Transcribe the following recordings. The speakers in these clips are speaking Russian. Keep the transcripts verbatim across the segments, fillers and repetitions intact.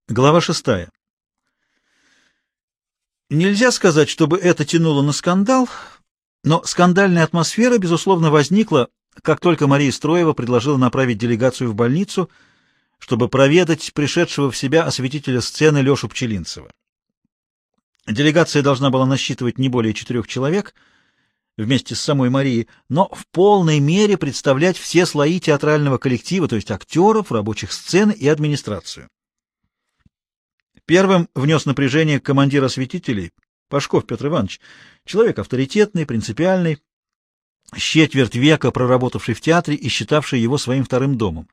Глава шестая. Нельзя сказать, чтобы это тянуло на скандал, но скандальная атмосфера, безусловно, возникла, как только Мария Строева предложила направить делегацию в больницу, чтобы проведать пришедшего в себя осветителя сцены Лешу Пчелинцева. Делегация должна была насчитывать не более четырех человек вместе с самой Марией, но в полной мере представлять все слои театрального коллектива, то есть актеров, рабочих сцены и администрацию. Первым внес напряжение командир осветителей, Пашков Петр Иванович, человек авторитетный, принципиальный, с четверть века проработавший в театре и считавший его своим вторым домом.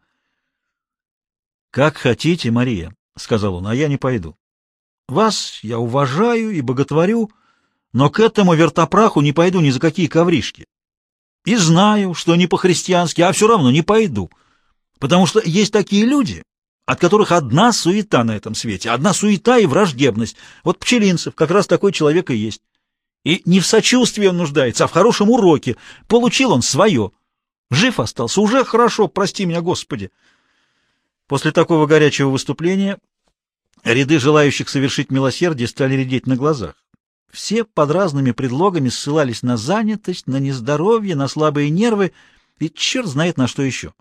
«Как хотите, Мария», — сказал он, — «а я не пойду. Вас я уважаю и боготворю, но к этому вертопраху не пойду ни за какие ковришки. И знаю, что не по-христиански, а все равно не пойду, потому что есть такие люди, от которых одна суета на этом свете, одна суета и враждебность. Вот Пчелинцев как раз такой человек и есть. И не в сочувствии он нуждается, а в хорошем уроке. Получил он свое. Жив остался, уже хорошо, прости меня, Господи». После такого горячего выступления ряды желающих совершить милосердие стали редеть на глазах. Все под разными предлогами ссылались на занятость, на нездоровье, на слабые нервы и черт знает на что еще.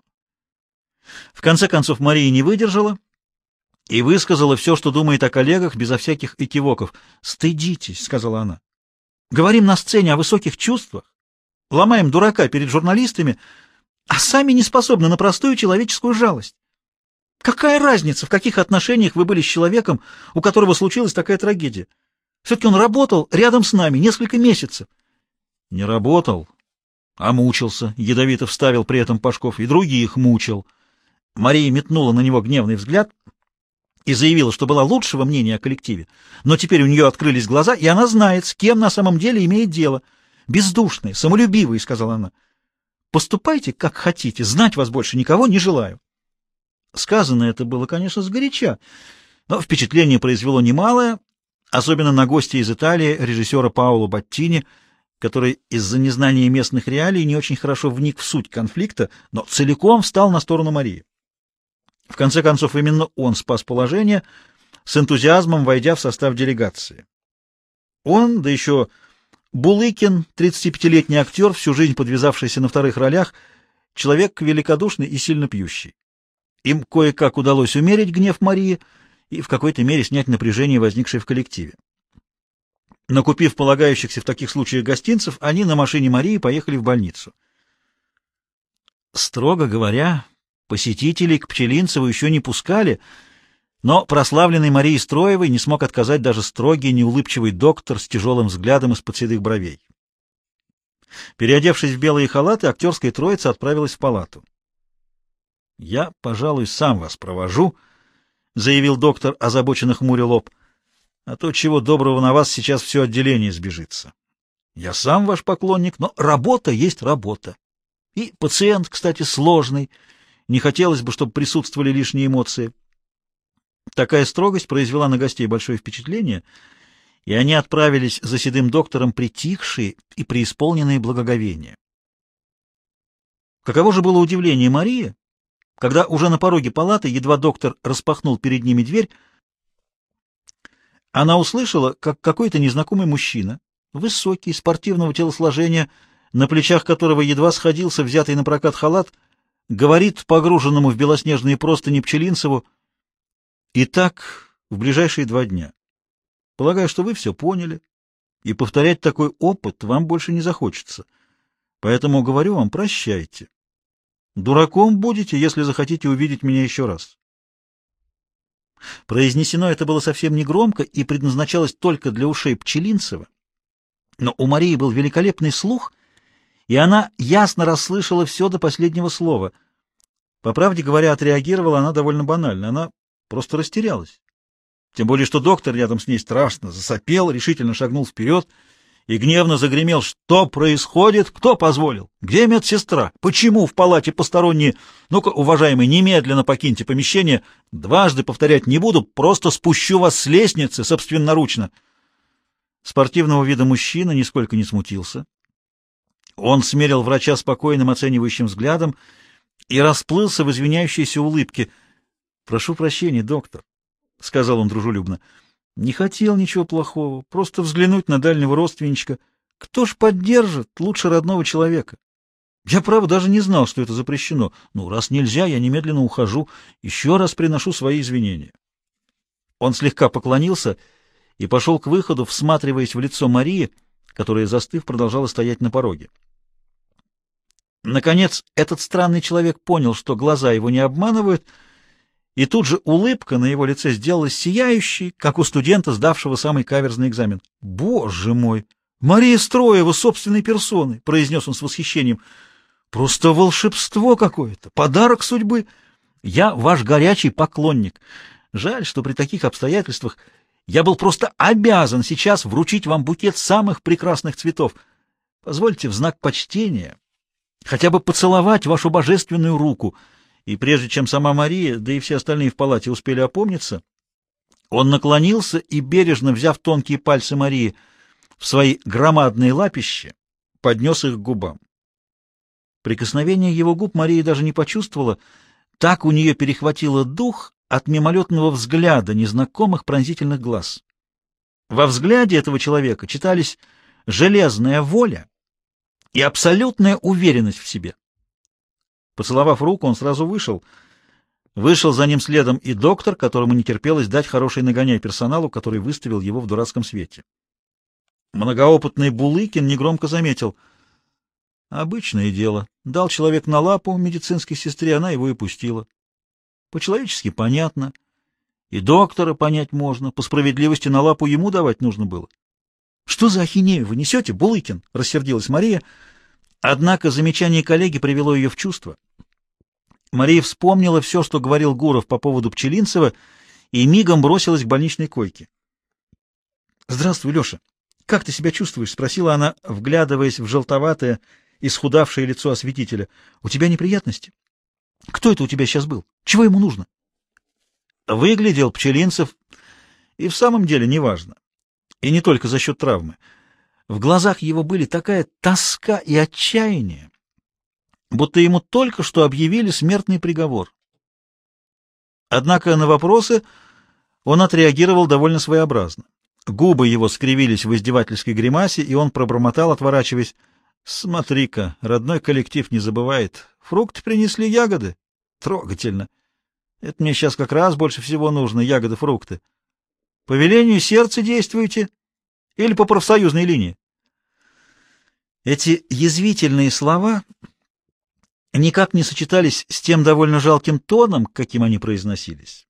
В конце концов Мария не выдержала и высказала все, что думает о коллегах, безо всяких экивоков. «Стыдитесь», — сказала она. «Говорим на сцене о высоких чувствах, ломаем дурака перед журналистами, а сами не способны на простую человеческую жалость. Какая разница, в каких отношениях вы были с человеком, у которого случилась такая трагедия? Все-таки он работал рядом с нами несколько месяцев». «Не работал, а мучился», — ядовито вставил при этом Пашков, — «и других мучил». Мария метнула на него гневный взгляд и заявила, что была лучшего мнения о коллективе, но теперь у нее открылись глаза, и она знает, с кем на самом деле имеет дело. «Бездушные, самолюбивые», — сказала она. «Поступайте, как хотите, знать вас больше никого не желаю». Сказано это было, конечно, сгоряча, но впечатление произвело немалое, особенно на гостя из Италии, режиссера Паоло Баттини, который из-за незнания местных реалий не очень хорошо вник в суть конфликта, но целиком встал на сторону Марии. В конце концов, именно он спас положение, с энтузиазмом войдя в состав делегации. Он, да еще Булыкин, тридцатипятилетний актер, всю жизнь подвязавшийся на вторых ролях, человек великодушный и сильно пьющий. Им кое-как удалось умерить гнев Марии и в какой-то мере снять напряжение, возникшее в коллективе. Накупив полагающихся в таких случаях гостинцев, они на машине Марии поехали в больницу. Строго говоря, посетителей к Пчелинцеву еще не пускали, но прославленной Марии Строевой не смог отказать даже строгий, неулыбчивый доктор с тяжелым взглядом из-под седых бровей. Переодевшись в белые халаты, актерская троица отправилась в палату. «Я, пожалуй, сам вас провожу», — заявил доктор, озабоченно хмуря лоб, — «а то, чего доброго, на вас сейчас все отделение сбежится. Я сам ваш поклонник, но работа есть работа. И пациент, кстати, сложный. Не хотелось бы, чтобы присутствовали лишние эмоции». Такая строгость произвела на гостей большое впечатление, и они отправились за седым доктором притихшие и преисполненные благоговения. Каково же было удивление Марии, когда уже на пороге палаты, едва доктор распахнул перед ними дверь, она услышала, как какой-то незнакомый мужчина, высокий, спортивного телосложения, на плечах которого едва сходился взятый на прокат халат, говорит погруженному в белоснежные простыни Пчелинцеву: «Итак, в ближайшие два дня. Полагаю, что вы все поняли, и повторять такой опыт вам больше не захочется. Поэтому говорю вам, прощайте. Дураком будете, если захотите увидеть меня еще раз». Произнесено это было совсем негромко и предназначалось только для ушей Пчелинцева, но у Марии был великолепный слух, и она ясно расслышала все до последнего слова. По правде говоря, отреагировала она довольно банально, она просто растерялась. Тем более, что доктор рядом с ней страшно засопел, решительно шагнул вперед и гневно загремел: «Что происходит? Кто позволил? Где медсестра? Почему в палате посторонние? Ну-ка, уважаемый, немедленно покиньте помещение. Дважды повторять не буду, просто спущу вас с лестницы собственноручно». Спортивного вида мужчина нисколько не смутился. Он смерил врача спокойным оценивающим взглядом и расплылся в извиняющейся улыбке. «Прошу прощения, доктор. — сказал он дружелюбно. — Не хотел ничего плохого, просто взглянуть на дальнего родственничка. Кто ж поддержит лучше родного человека? Я, право, даже не знал, что это запрещено. Ну, раз нельзя, я немедленно ухожу. Еще раз приношу свои извинения. Он слегка поклонился и пошел к выходу, всматриваясь в лицо Марии, которая, застыв, продолжала стоять на пороге. Наконец, этот странный человек понял, что глаза его не обманывают, и тут же улыбка на его лице сделалась сияющей, как у студента, сдавшего самый каверзный экзамен. «Боже мой! Мария Строева собственной персоной!» — произнес он с восхищением. «Просто волшебство какое-то! Подарок судьбы! Я ваш горячий поклонник. Жаль, что при таких обстоятельствах я был просто обязан сейчас вручить вам букет самых прекрасных цветов. Позвольте в знак почтения хотя бы поцеловать вашу божественную руку». И прежде чем сама Мария, да и все остальные в палате успели опомниться, он наклонился и, бережно взяв тонкие пальцы Марии в свои громадные лапища, поднес их к губам. Прикосновение его губ Мария даже не почувствовала, так у нее перехватило дух от мимолетного взгляда незнакомых пронзительных глаз. Во взгляде этого человека читались железная воля и абсолютная уверенность в себе. Поцеловав руку, он сразу вышел. Вышел за ним следом и доктор, которому не терпелось дать хороший нагоняй персоналу, который выставил его в дурацком свете. Многоопытный Булыкин негромко заметил: «Обычное дело. Дал человек на лапу медицинской сестре, она его и пустила. По-человечески понятно. И доктора понять можно. По справедливости на лапу ему давать нужно было». «Что за ахинею вы несете, Булыкин?» — рассердилась Мария. Однако замечание коллеги привело ее в чувство. Мария вспомнила все, что говорил Гуров по поводу Пчелинцева, и мигом бросилась к больничной койке. «Здравствуй, Леша. Как ты себя чувствуешь?» — спросила она, вглядываясь в желтоватое, исхудавшее лицо осветителя. «У тебя неприятности? Кто это у тебя сейчас был? Чего ему нужно?» Выглядел Пчелинцев и в самом деле неважно. И не только за счет травмы. В глазах его были такая тоска и отчаяние, будто ему только что объявили смертный приговор. Однако на вопросы он отреагировал довольно своеобразно. Губы его скривились в издевательской гримасе, и он пробормотал, отворачиваясь: «Смотри-ка, родной коллектив не забывает. Фрукты принесли, ягоды. Трогательно. Это мне сейчас как раз больше всего нужно, ягоды-фрукты. По велению сердца действуете или по профсоюзной линии?» Эти язвительные слова никак не сочетались с тем довольно жалким тоном, каким они произносились.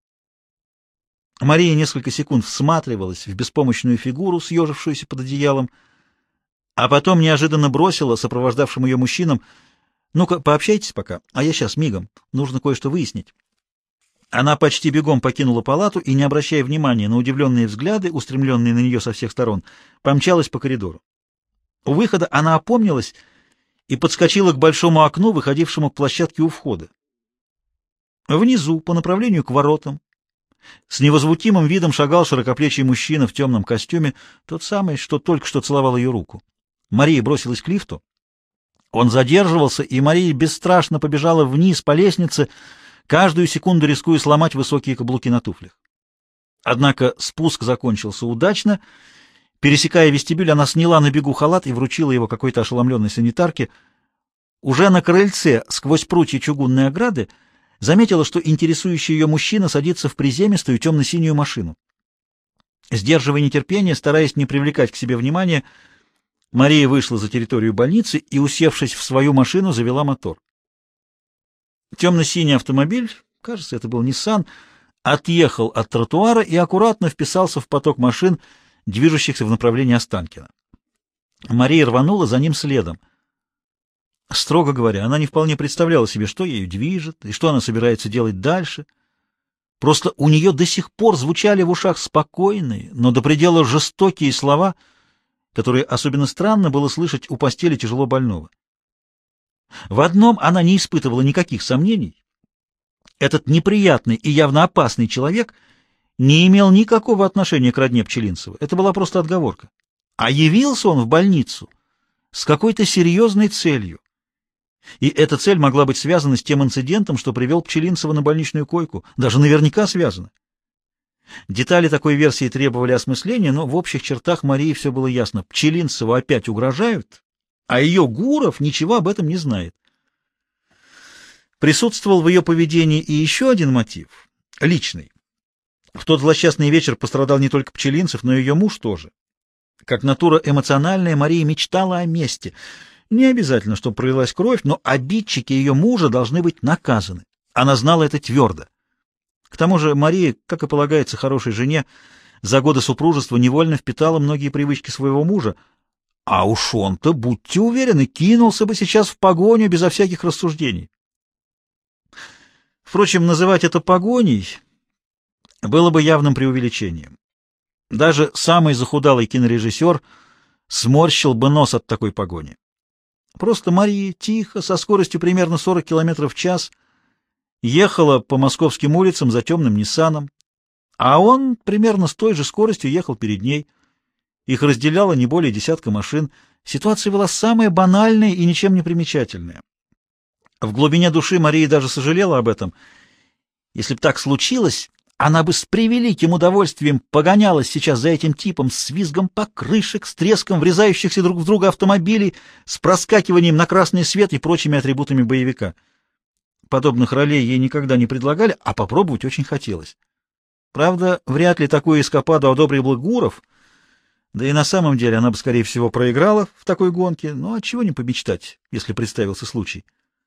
Мария несколько секунд всматривалась в беспомощную фигуру, съежившуюся под одеялом, а потом неожиданно бросила сопровождавшим ее мужчинам: «Ну-ка, пообщайтесь пока, а я сейчас мигом, нужно кое-что выяснить». Она почти бегом покинула палату и, не обращая внимания на удивленные взгляды, устремленные на нее со всех сторон, помчалась по коридору. У выхода она опомнилась и подскочила к большому окну, выходившему к площадке у входа. Внизу, по направлению к воротам, с невозмутимым видом шагал широкоплечий мужчина в темном костюме, тот самый, что только что целовал ее руку. Мария бросилась к лифту. Он задерживался, и Мария бесстрашно побежала вниз по лестнице, каждую секунду рискуя сломать высокие каблуки на туфлях. Однако спуск закончился удачно. Пересекая вестибюль, она сняла на бегу халат и вручила его какой-то ошеломленной санитарке. Уже на крыльце, сквозь прутья чугунной ограды, заметила, что интересующий ее мужчина садится в приземистую темно-синюю машину. Сдерживая нетерпение, стараясь не привлекать к себе внимания, Мария вышла за территорию больницы и, усевшись в свою машину, завела мотор. Темно-синий автомобиль, кажется, это был Nissan, отъехал от тротуара и аккуратно вписался в поток машин, движущихся в направлении Останкина. Мария рванула за ним следом. Строго говоря, она не вполне представляла себе, что ею движет и что она собирается делать дальше. Просто у нее до сих пор звучали в ушах спокойные, но до предела жестокие слова, которые особенно странно было слышать у постели тяжело больного. В одном она не испытывала никаких сомнений. Этот неприятный и явно опасный человек не имел никакого отношения к родне Пчелинцева. Это была просто отговорка. А явился он в больницу с какой-то серьезной целью. И эта цель могла быть связана с тем инцидентом, что привел Пчелинцева на больничную койку. Даже наверняка связана. Детали такой версии требовали осмысления, но в общих чертах Марии все было ясно. Пчелинцеву опять угрожают, а ее Гуров ничего об этом не знает. Присутствовал в ее поведении и еще один мотив — личный. В тот злосчастный вечер пострадал не только Пчелинцев, но и ее муж тоже. Как натура эмоциональная, Мария мечтала о мести. Не обязательно, чтобы пролилась кровь, но обидчики ее мужа должны быть наказаны. Она знала это твердо. К тому же Мария, как и полагается хорошей жене, за годы супружества невольно впитала многие привычки своего мужа, а уж он-то, будьте уверены, кинулся бы сейчас в погоню безо всяких рассуждений. Впрочем, называть это погоней было бы явным преувеличением. Даже самый захудалый кинорежиссер сморщил бы нос от такой погони. Просто Мария тихо, со скоростью примерно сорок километров в час, ехала по московским улицам за темным Ниссаном, а он примерно с той же скоростью ехал перед ней. Их разделяло не более десятка машин. Ситуация была самая банальная и ничем не примечательная. В глубине души Мария даже сожалела об этом. Если бы так случилось, она бы с превеликим удовольствием погонялась сейчас за этим типом с визгом покрышек, с треском врезающихся друг в друга автомобилей, с проскакиванием на красный свет и прочими атрибутами боевика. Подобных ролей ей никогда не предлагали, а попробовать очень хотелось. Правда, вряд ли такую эскападу одобрил бы Гуров, да и на самом деле она бы, скорее всего, проиграла в такой гонке, но отчего не помечтать, если представился случай.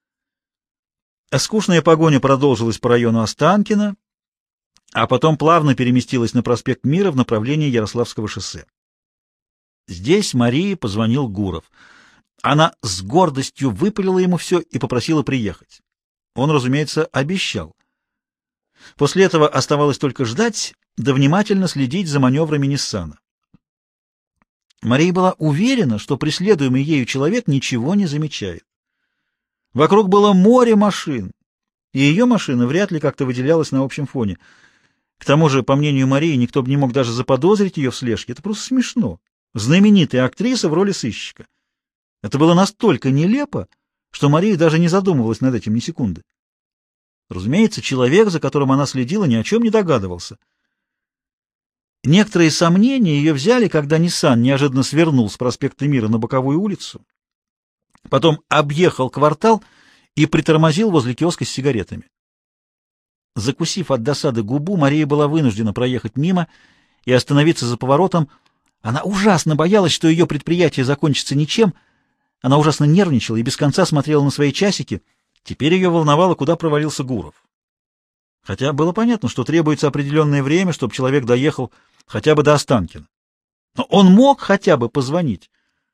Скучная погоня продолжилась по району Останкино, а потом плавно переместилась на проспект Мира в направлении Ярославского шоссе. Здесь Марии позвонил Гуров. Она с гордостью выпалила ему все и попросила приехать. Он, разумеется, обещал. После этого оставалось только ждать, да внимательно следить за маневрами Ниссана. Мария была уверена, что преследуемый ею человек ничего не замечает. Вокруг было море машин, и ее машина вряд ли как-то выделялась на общем фоне. К тому же, по мнению Марии, никто бы не мог даже заподозрить ее в слежке. Это просто смешно. Знаменитая актриса в роли сыщика. Это было настолько нелепо, что Мария даже не задумывалась над этим ни секунды. Разумеется, человек, за которым она следила, ни о чем не догадывался. Некоторые сомнения ее взяли, когда Ниссан неожиданно свернул с проспекта Мира на боковую улицу, потом объехал квартал и притормозил возле киоска с сигаретами. Закусив от досады губу, Мария была вынуждена проехать мимо и остановиться за поворотом. Она ужасно боялась, что ее предприятие закончится ничем. Она ужасно нервничала и без конца смотрела на свои часики. Теперь ее волновало, куда провалился Гуров. Хотя было понятно, что требуется определенное время, чтобы человек доехал хотя бы до Останкина. Но он мог хотя бы позвонить.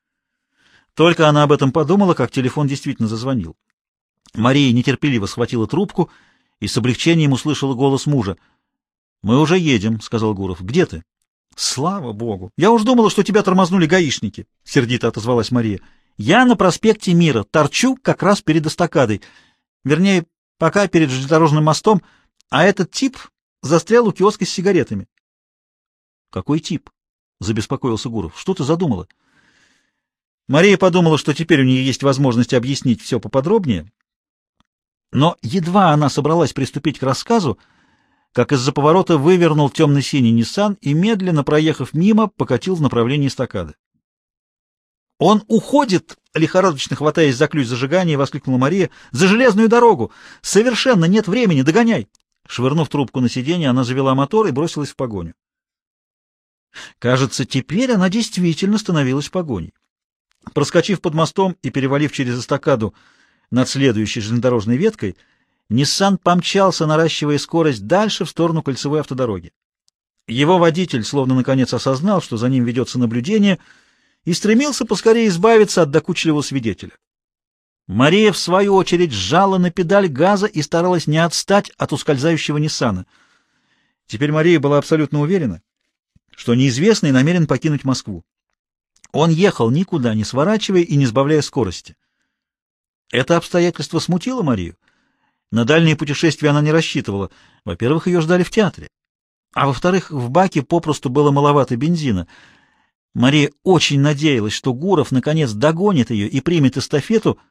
Только она об этом подумала, как телефон действительно зазвонил. Мария нетерпеливо схватила трубку и с облегчением услышала голос мужа. «Мы уже едем», — сказал Гуров. «Где ты?» «Слава Богу! Я уж думала, что тебя тормознули гаишники», — сердито отозвалась Мария. «Я на проспекте Мира, торчу как раз перед эстакадой. Вернее, пока перед железнодорожным мостом, а этот тип застрял у киоска с сигаретами». «Какой тип?» — забеспокоился Гуров. «Что ты задумала?» Мария подумала, что теперь у нее есть возможность объяснить все поподробнее, но едва она собралась приступить к рассказу, как из-за поворота вывернул темно-синий Ниссан и, медленно проехав мимо, покатил в направлении эстакады. «Он уходит!» — лихорадочно хватаясь за ключ зажигания, воскликнула Мария. «За железную дорогу! Совершенно нет времени! Догоняй!» Швырнув трубку на сиденье, она завела мотор и бросилась в погоню. Кажется, теперь она действительно становилась погоней. Проскочив под мостом и перевалив через эстакаду над следующей железнодорожной веткой, Ниссан помчался, наращивая скорость дальше в сторону кольцевой автодороги. Его водитель словно наконец осознал, что за ним ведется наблюдение, и стремился поскорее избавиться от докучливого свидетеля. Мария, в свою очередь, сжала на педаль газа и старалась не отстать от ускользающего Ниссана. Теперь Мария была абсолютно уверена, что неизвестный намерен покинуть Москву. Он ехал никуда не сворачивая и не сбавляя скорости. Это обстоятельство смутило Марию. На дальние путешествия она не рассчитывала. Во-первых, ее ждали в театре. А во-вторых, в баке попросту было маловато бензина. Мария очень надеялась, что Гуров наконец догонит ее и примет эстафету,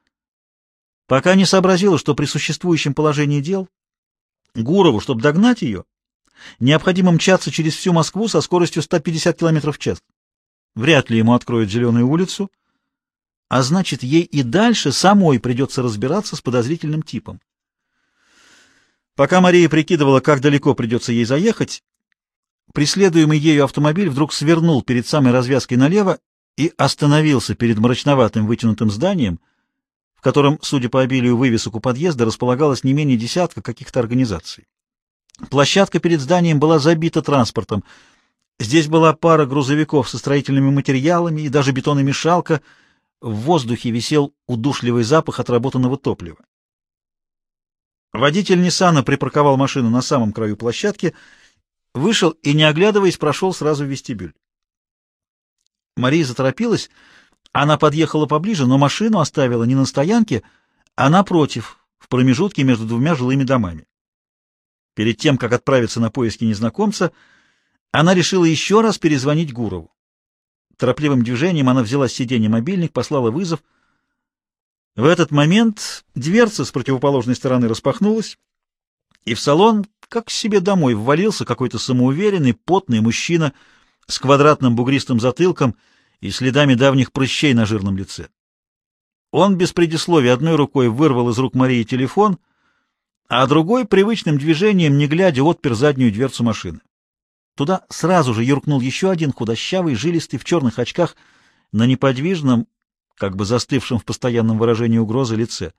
пока не сообразила, что при существующем положении дел Гурову, чтобы догнать ее, Необходимо мчаться через всю Москву со скоростью сто пятьдесят километров в час. Вряд ли ему откроют Зеленую улицу, а значит, ей и дальше самой придется разбираться с подозрительным типом. Пока Мария прикидывала, как далеко придется ей заехать, преследуемый ею автомобиль вдруг свернул перед самой развязкой налево и остановился перед мрачноватым вытянутым зданием, в котором, судя по обилию вывесок у подъезда, располагалось не менее десятка каких-то организаций. Площадка перед зданием была забита транспортом. Здесь была пара грузовиков со строительными материалами и даже бетономешалка. В воздухе висел удушливый запах отработанного топлива. Водитель Ниссана припарковал машину на самом краю площадки, вышел и, не оглядываясь, прошел сразу в вестибюль. Мария заторопилась. Она подъехала поближе, но машину оставила не на стоянке, а напротив, в промежутке между двумя жилыми домами. Перед тем, как отправиться на поиски незнакомца, она решила еще раз перезвонить Гурову. Торопливым движением она взяла с сиденья мобильник, послала вызов. В этот момент дверца с противоположной стороны распахнулась, и в салон, как к себе домой, ввалился какой-то самоуверенный, потный мужчина с квадратным бугристым затылком и следами давних прыщей на жирном лице. Он без предисловия одной рукой вырвал из рук Марии телефон, а другой привычным движением, не глядя, отпер заднюю дверцу машины. Туда сразу же юркнул еще один худощавый, жилистый, в черных очках, на неподвижном, как бы застывшем в постоянном выражении угрозы лице.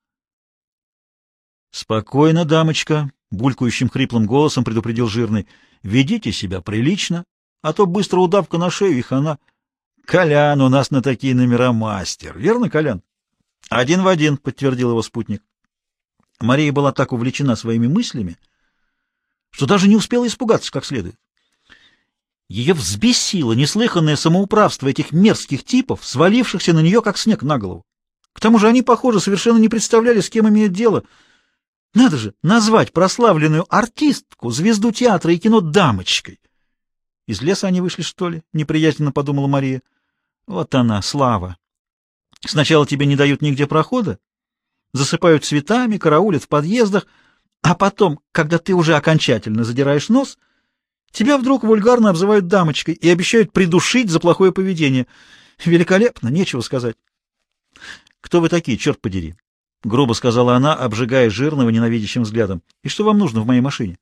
«Спокойно, дамочка», — булькающим хриплым голосом предупредил жирный, — «ведите себя прилично, а то быстро удавка на шею и хана». «Колян у нас на такие номера мастер, верно, Колян?» «Один в один», — подтвердил его спутник. Мария была так увлечена своими мыслями, что даже не успела испугаться как следует. Ее взбесило неслыханное самоуправство этих мерзких типов, свалившихся на нее как снег на голову. К тому же они, похоже, совершенно не представляли, с кем имеют дело. Надо же назвать прославленную артистку, звезду театра и кино дамочкой. Из леса они вышли, что ли? — неприязненно подумала Мария. Вот она, слава. Сначала тебе не дают нигде прохода, засыпают цветами, караулят в подъездах, а потом, когда ты уже окончательно задираешь нос, тебя вдруг вульгарно обзывают дамочкой и обещают придушить за плохое поведение. Великолепно, нечего сказать. — Кто вы такие, черт подери? — грубо сказала она, обжигая жирного ненавидящим взглядом. — И что вам нужно в моей машине?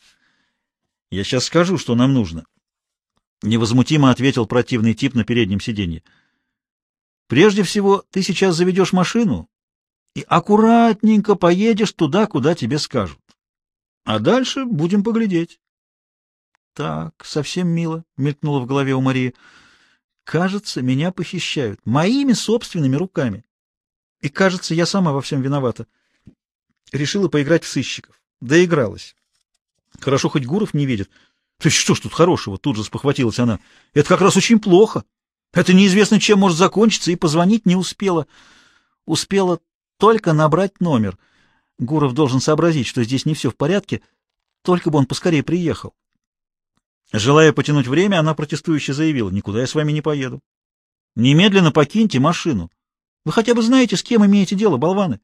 — Я сейчас скажу, что нам нужно. Невозмутимо ответил противный тип на переднем сиденье. — Прежде всего, ты сейчас заведешь машину и аккуратненько поедешь туда, куда тебе скажут. А дальше будем поглядеть. — Так, совсем мило, — мелькнуло в голове у Марии. — Кажется, меня похищают моими собственными руками. И, кажется, я сама во всем виновата. Решила поиграть в сыщиков. Доигралась. Хорошо, хоть Гуров не видит. То есть что ж тут хорошего? Тут же спохватилась она. Это как раз очень плохо. Это неизвестно, чем может закончиться, и позвонить не успела. Успела только набрать номер. Гуров должен сообразить, что здесь не все в порядке, только бы он поскорее приехал. Желая потянуть время, она протестующе заявила: «Никуда я с вами не поеду. Немедленно покиньте машину. Вы хотя бы знаете, с кем имеете дело, болваны?»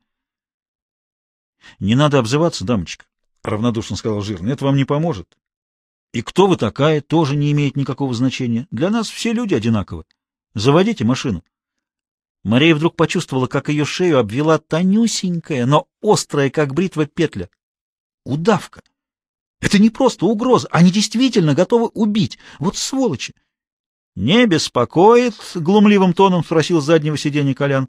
«Не надо обзываться, дамочка», — равнодушно сказал жирный. «Это вам не поможет. И кто вы такая, тоже не имеет никакого значения. Для нас все люди одинаковы. Заводите машину». Мария вдруг почувствовала, как ее шею обвела тонюсенькая, но острая, как бритва, петля. Удавка. Это не просто угроза, они действительно готовы убить. Вот сволочи. — Не беспокоит? — глумливым тоном спросил с заднего сиденья Колян.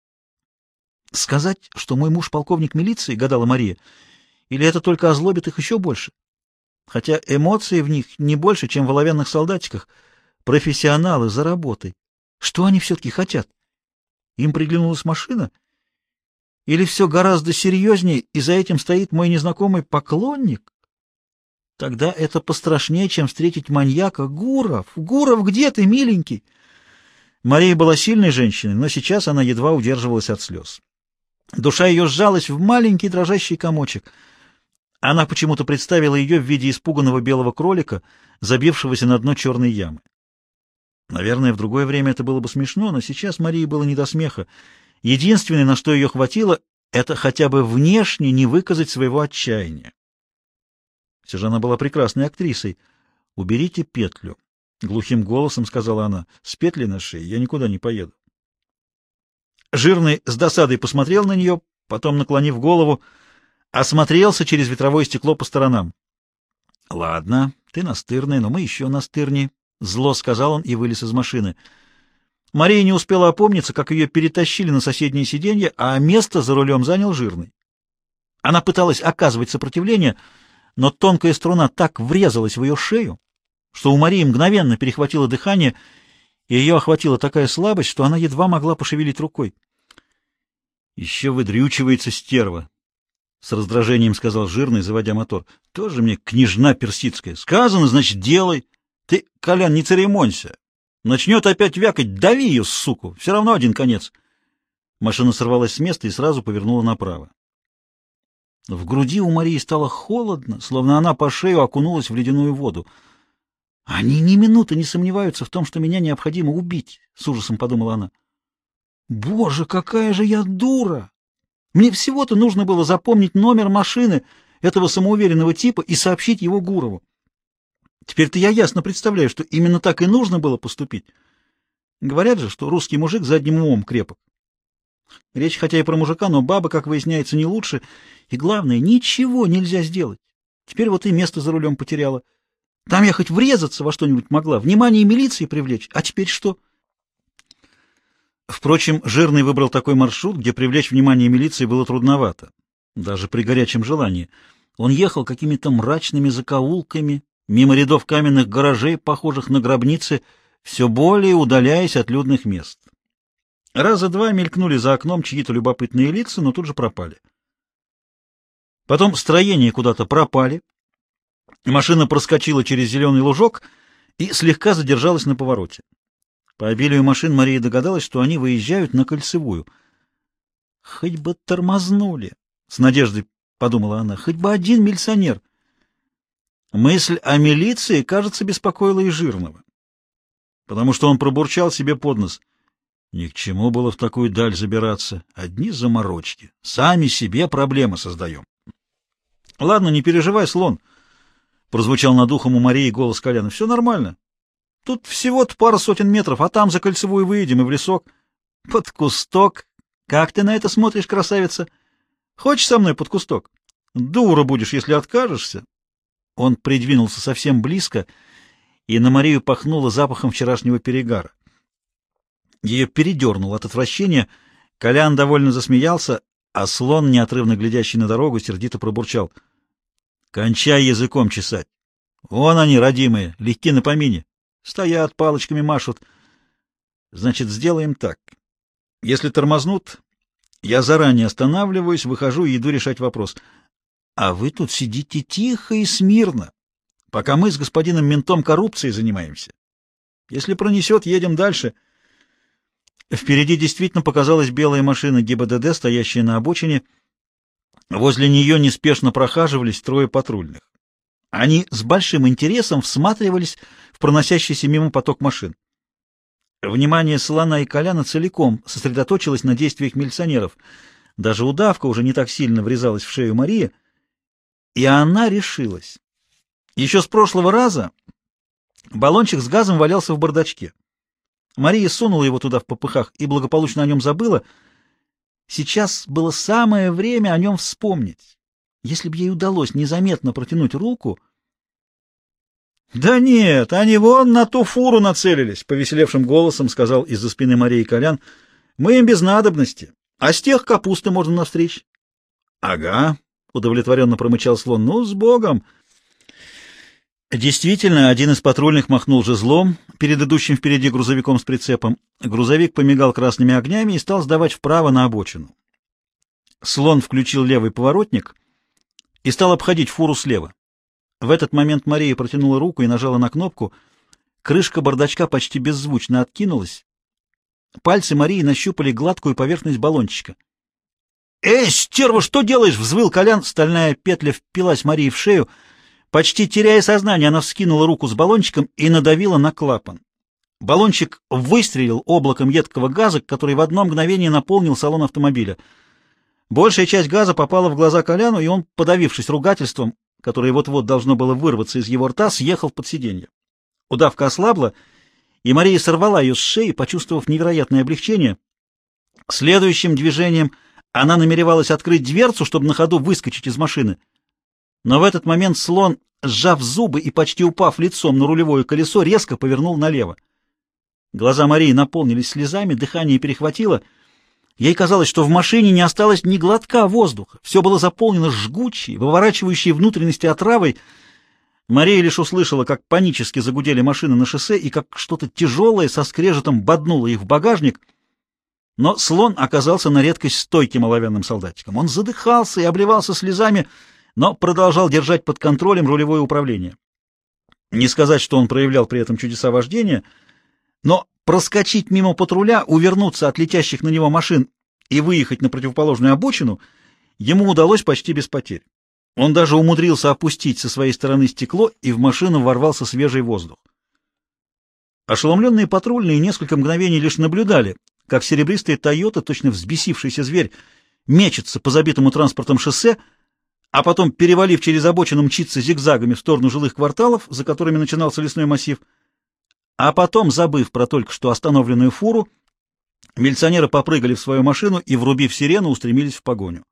— Сказать, что мой муж полковник милиции, — гадала Мария, — или это только озлобит их еще больше? Хотя эмоции в них не больше, чем в оловянных солдатиках. Профессионалы за работой. Что они все-таки хотят? Им приглянулась машина? Или все гораздо серьезнее, и за этим стоит мой незнакомый поклонник? Тогда это пострашнее, чем встретить маньяка. Гуров! Гуров, где ты, миленький? Мария была сильной женщиной, но сейчас она едва удерживалась от слез. Душа ее сжалась в маленький дрожащий комочек. Она почему-то представила ее в виде испуганного белого кролика, забившегося на дно черной ямы. Наверное, в другое время это было бы смешно, но сейчас Марии было не до смеха. Единственное, на что ее хватило, это хотя бы внешне не выказать своего отчаяния. Все же она была прекрасной актрисой. «Уберите петлю», — глухим голосом сказала она. «С петлей на шее я никуда не поеду». Жирный с досадой посмотрел на нее, потом, наклонив голову, осмотрелся через ветровое стекло по сторонам. — Ладно, ты настырная, но мы еще настырнее, — зло сказал он и вылез из машины. Мария не успела опомниться, как ее перетащили на соседнее сиденье, а место за рулем занял Жирный. Она пыталась оказывать сопротивление, но тонкая струна так врезалась в ее шею, что у Марии мгновенно перехватило дыхание, и ее охватила такая слабость, что она едва могла пошевелить рукой. — Еще выдрючивается стерва, — с раздражением сказал Жирный, заводя мотор. — Тоже мне княжна персидская. Сказано, значит, делай. Ты, Колян, не церемонься. Начнет опять вякать, дави ее, суку. Все равно один конец. Машина сорвалась с места и сразу повернула направо. В груди у Марии стало холодно, словно она по шею окунулась в ледяную воду. — Они ни минуты не сомневаются в том, что меня необходимо убить, — с ужасом подумала она. — Боже, какая же я дура! Мне всего-то нужно было запомнить номер машины этого самоуверенного типа и сообщить его Гурову. Теперь-то я ясно представляю, что именно так и нужно было поступить. Говорят же, что русский мужик задним умом крепок. Речь хотя и про мужика, но баба, как выясняется, не лучше. И главное, ничего нельзя сделать. Теперь вот и место за рулем потеряла. Там я хоть врезаться во что-нибудь могла, внимание милиции привлечь. А теперь что? Впрочем, Жирный выбрал такой маршрут, где привлечь внимание милиции было трудновато, даже при горячем желании. Он ехал какими-то мрачными закоулками, мимо рядов каменных гаражей, похожих на гробницы, все более удаляясь от людных мест. Раза два мелькнули за окном чьи-то любопытные лица, но тут же пропали. Потом строения куда-то пропали, машина проскочила через зеленый лужок и слегка задержалась на повороте. По обилию машин Мария догадалась, что они выезжают на Кольцевую. «Хоть бы тормознули!» — с надеждой подумала она. «Хоть бы один милиционер!» Мысль о милиции, кажется, беспокоила и Жирного, потому что он пробурчал себе под нос. Ни к чему было в такую даль забираться. Одни заморочки. Сами себе проблемы создаем. — Ладно, не переживай, слон, — прозвучал над ухом у Марии голос Коляна. — Все нормально. Тут всего-то пара сотен метров, а там за Кольцевую выедем и в лесок. — Под кусток? Как ты на это смотришь, красавица? Хочешь со мной под кусток? Дура будешь, если откажешься. Он придвинулся совсем близко, и на Марию пахнуло запахом вчерашнего перегара. Ее передернуло от отвращения. Колян довольно засмеялся, а слон, неотрывно глядящий на дорогу, сердито пробурчал. — Кончай языком чесать. Вон они, родимые, легки на помине. Стоят, палочками машут. Значит, сделаем так. Если тормознут, я заранее останавливаюсь, выхожу и иду решать вопрос. А вы тут сидите тихо и смирно, пока мы с господином ментом коррупцией занимаемся. Если пронесет, едем дальше. Впереди действительно показалась белая машина ГИБДД, стоящая на обочине. Возле нее неспешно прохаживались трое патрульных. Они с большим интересом всматривались в проносящийся мимо поток машин. Внимание слона и Коляна целиком сосредоточилось на действиях милиционеров. Даже удавка уже не так сильно врезалась в шею Марии, и она решилась. Еще с прошлого раза баллончик с газом валялся в бардачке. Мария сунула его туда в попыхах и благополучно о нем забыла. Сейчас было самое время о нем вспомнить. Если бы ей удалось незаметно протянуть руку... — Да нет, они вон на ту фуру нацелились, — повеселевшим голосом сказал из-за спины Марии Колян. — Мы им без надобности, а с тех капусты можно навстречь. — Ага, — удовлетворенно промычал слон, — ну, с Богом. Действительно, один из патрульных махнул жезлом перед идущим впереди грузовиком с прицепом. Грузовик помигал красными огнями и стал сдавать вправо на обочину. Слон включил левый поворотник и стал обходить фуру слева. В этот момент Мария протянула руку и нажала на кнопку. Крышка бардачка почти беззвучно откинулась. Пальцы Марии нащупали гладкую поверхность баллончика. «Эй, стерва, что делаешь?» — взвыл Колян. Стальная петля впилась Марии в шею. Почти теряя сознание, она вскинула руку с баллончиком и надавила на клапан. Баллончик выстрелил облаком едкого газа, который в одно мгновение наполнил салон автомобиля. Большая часть газа попала в глаза Коляну, и он, подавившись ругательством, которое вот-вот должно было вырваться из его рта, съехал под сиденье. Удавка ослабла, и Мария сорвала ее с шеи, почувствовав невероятное облегчение. Следующим движением она намеревалась открыть дверцу, чтобы на ходу выскочить из машины. Но в этот момент слон, сжав зубы и почти упав лицом на рулевое колесо, резко повернул налево. Глаза Марии наполнились слезами, дыхание перехватило. Ей казалось, что в машине не осталось ни глотка воздуха. Все было заполнено жгучей, выворачивающей внутренности отравой. Мария лишь услышала, как панически загудели машины на шоссе и как что-то тяжелое со скрежетом боднуло их в багажник. Но слон оказался на редкость стойким оловянным солдатиком. Он задыхался и обливался слезами, но продолжал держать под контролем рулевое управление. Не сказать, что он проявлял при этом чудеса вождения, но проскочить мимо патруля, увернуться от летящих на него машин и выехать на противоположную обочину ему удалось почти без потерь. Он даже умудрился опустить со своей стороны стекло, и в машину ворвался свежий воздух. Ошеломленные патрульные несколько мгновений лишь наблюдали, как серебристая «Тойота», точно взбесившийся зверь, мечется по забитому транспортом шоссе, а потом, перевалив через обочину, мчится зигзагами в сторону жилых кварталов, за которыми начинался лесной массив. А потом, забыв про только что остановленную фуру, милиционеры попрыгали в свою машину и, врубив сирену, устремились в погоню.